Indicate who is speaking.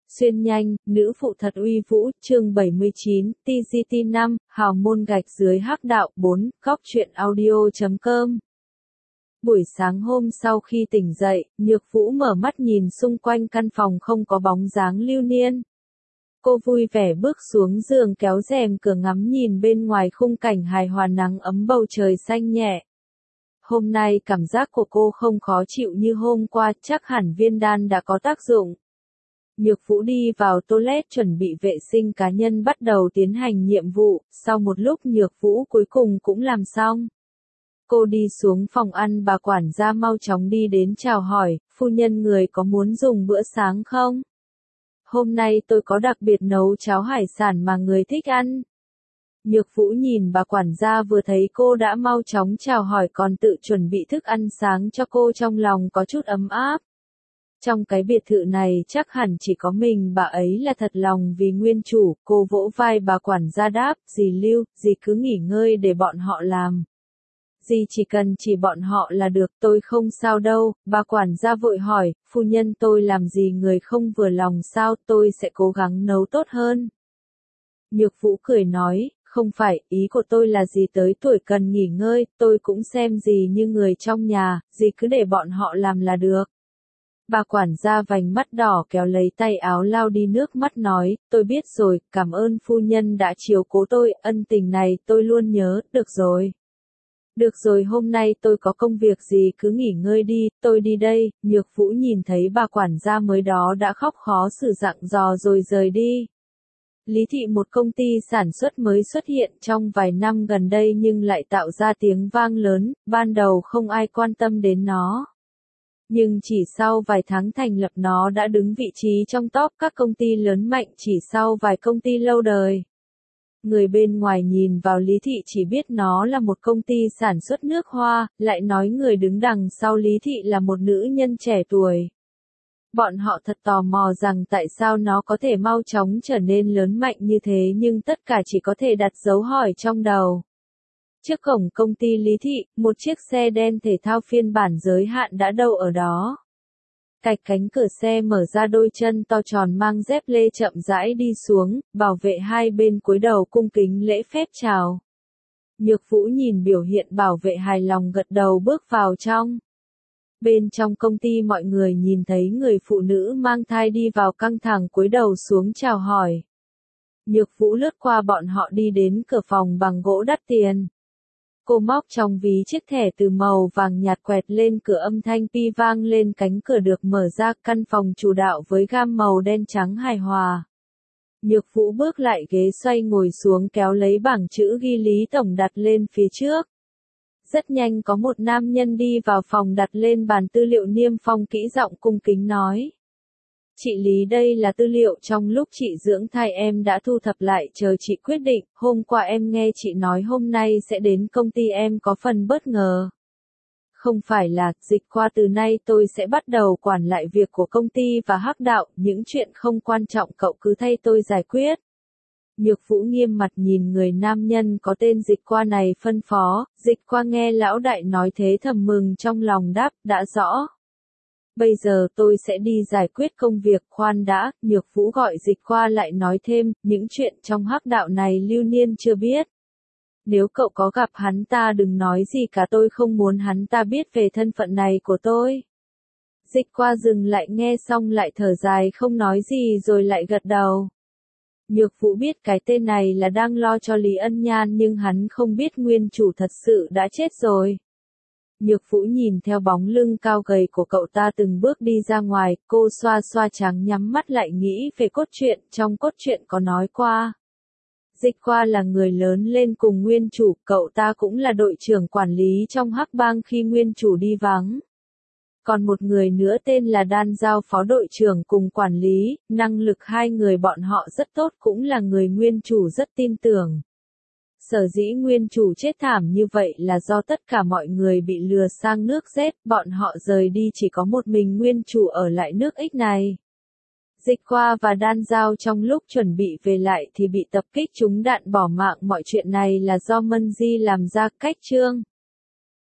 Speaker 1: Xuyên nhanh, nữ phụ thật uy vũ, chương 79, TGT 5, hào môn gạch dưới hắc đạo 4, góc truyện audio.com. Buổi sáng hôm sau khi tỉnh dậy, Nhược Vũ mở mắt nhìn xung quanh căn phòng không có bóng dáng Lưu Niên. Cô vui vẻ bước xuống giường kéo rèm cửa ngắm nhìn bên ngoài khung cảnh hài hòa nắng ấm bầu trời xanh nhẹ. Hôm nay cảm giác của cô không khó chịu như hôm qua, chắc hẳn viên đan đã có tác dụng. Nhược Vũ đi vào toilet chuẩn bị vệ sinh cá nhân bắt đầu tiến hành nhiệm vụ, sau một lúc Nhược Vũ cuối cùng cũng làm xong. Cô đi xuống phòng ăn, bà quản gia mau chóng đi đến chào hỏi, phu nhân người có muốn dùng bữa sáng không? Hôm nay tôi có đặc biệt nấu cháo hải sản mà người thích ăn. Nhược Vũ nhìn bà quản gia vừa thấy cô đã mau chóng chào hỏi còn tự chuẩn bị thức ăn sáng cho cô, trong lòng có chút ấm áp. Trong cái biệt thự này chắc hẳn chỉ có mình bà ấy là thật lòng vì nguyên chủ, cô vỗ vai bà quản gia đáp, dì Lưu, dì cứ nghỉ ngơi để bọn họ làm. Dì chỉ cần chỉ bọn họ là được, tôi không sao đâu, bà quản gia vội hỏi, phu nhân tôi làm gì người không vừa lòng sao, tôi sẽ cố gắng nấu tốt hơn. Nhược Vũ cười nói, không phải, ý của tôi là dì tới tuổi cần nghỉ ngơi, tôi cũng xem dì như người trong nhà, dì cứ để bọn họ làm là được. Bà quản gia vành mắt đỏ kéo lấy tay áo lau đi nước mắt nói, tôi biết rồi, cảm ơn phu nhân đã chiếu cố tôi, ân tình này tôi luôn nhớ, được rồi. Được rồi, hôm nay tôi có công việc gì cứ nghỉ ngơi đi, tôi đi đây. Nhược Vũ nhìn thấy bà quản gia mới đó đã khóc khó xử dặn dò rồi rời đi. Lý Thị, một công ty sản xuất mới xuất hiện trong vài năm gần đây nhưng lại tạo ra tiếng vang lớn, ban đầu không ai quan tâm đến nó. Nhưng chỉ sau vài tháng thành lập nó đã đứng vị trí trong top các công ty lớn mạnh chỉ sau vài công ty lâu đời. Người bên ngoài nhìn vào Lý Thị chỉ biết nó là một công ty sản xuất nước hoa, lại nói người đứng đằng sau Lý Thị là một nữ nhân trẻ tuổi. Bọn họ thật tò mò rằng tại sao nó có thể mau chóng trở nên lớn mạnh như thế, nhưng tất cả chỉ có thể đặt dấu hỏi trong đầu. Trước cổng công ty Lý Thị, một chiếc xe đen thể thao phiên bản giới hạn đã đậu ở đó. Cạch cánh cửa xe mở ra, đôi chân to tròn mang dép lê chậm rãi đi xuống, bảo vệ hai bên cúi đầu cung kính lễ phép chào. Nhược Vũ nhìn biểu hiện bảo vệ hài lòng gật đầu bước vào trong. Bên trong công ty mọi người nhìn thấy người phụ nữ mang thai đi vào căng thẳng cúi đầu xuống chào hỏi. Nhược Vũ lướt qua bọn họ đi đến cửa phòng bằng gỗ đắt tiền. Cô móc trong ví chiếc thẻ từ màu vàng nhạt quẹt lên cửa, âm thanh pi vang lên, cánh cửa được mở ra, căn phòng chủ đạo với gam màu đen trắng hài hòa. Nhược Vũ bước lại ghế xoay ngồi xuống kéo lấy bảng chữ ghi Lý Tổng đặt lên phía trước. Rất nhanh có một nam nhân đi vào phòng đặt lên bàn tư liệu niêm phong kỹ, giọng cung kính nói. Chị Lý, đây là tư liệu trong lúc chị dưỡng thai em đã thu thập lại, chờ chị quyết định, hôm qua em nghe chị nói hôm nay sẽ đến công ty, em có phần bất ngờ. Không phải là, Dịch qua từ nay tôi sẽ bắt đầu quản lại việc của công ty và hắc đạo, những chuyện không quan trọng cậu cứ thay tôi giải quyết. Nhược Vũ nghiêm mặt nhìn người nam nhân có tên Dịch qua này phân phó, Dịch qua nghe lão đại nói thế thầm mừng trong lòng đáp, đã rõ. Bây giờ tôi sẽ đi giải quyết công việc, khoan đã, Nhược Vũ gọi Dịch qua lại nói thêm, những chuyện trong hắc đạo này Lưu Niên chưa biết. Nếu cậu có gặp hắn ta đừng nói gì cả, tôi không muốn hắn ta biết về thân phận này của tôi. Dịch qua dừng lại, nghe xong lại thở dài không nói gì rồi lại gật đầu. Nhược Vũ biết cái tên này là đang lo cho Lý Ân Nhan nhưng hắn không biết nguyên chủ thật sự đã chết rồi. Nhược Vũ nhìn theo bóng lưng cao gầy của cậu ta từng bước đi ra ngoài, cô xoa xoa trắng nhắm mắt lại nghĩ về cốt truyện, trong cốt truyện có nói qua. Dịch qua là người lớn lên cùng nguyên chủ, cậu ta cũng là đội trưởng quản lý trong hắc bang khi nguyên chủ đi vắng. Còn một người nữa tên là Đan Giao, phó đội trưởng cùng quản lý, năng lực hai người bọn họ rất tốt, cũng là người nguyên chủ rất tin tưởng. Sở dĩ nguyên chủ chết thảm như vậy là do tất cả mọi người bị lừa sang nước Z, bọn họ rời đi chỉ có một mình nguyên chủ ở lại nước X này. Dịch qua và Đan Giao trong lúc chuẩn bị về lại thì bị tập kích trúng đạn bỏ mạng, mọi chuyện này là do Mân Di làm ra, cách chương.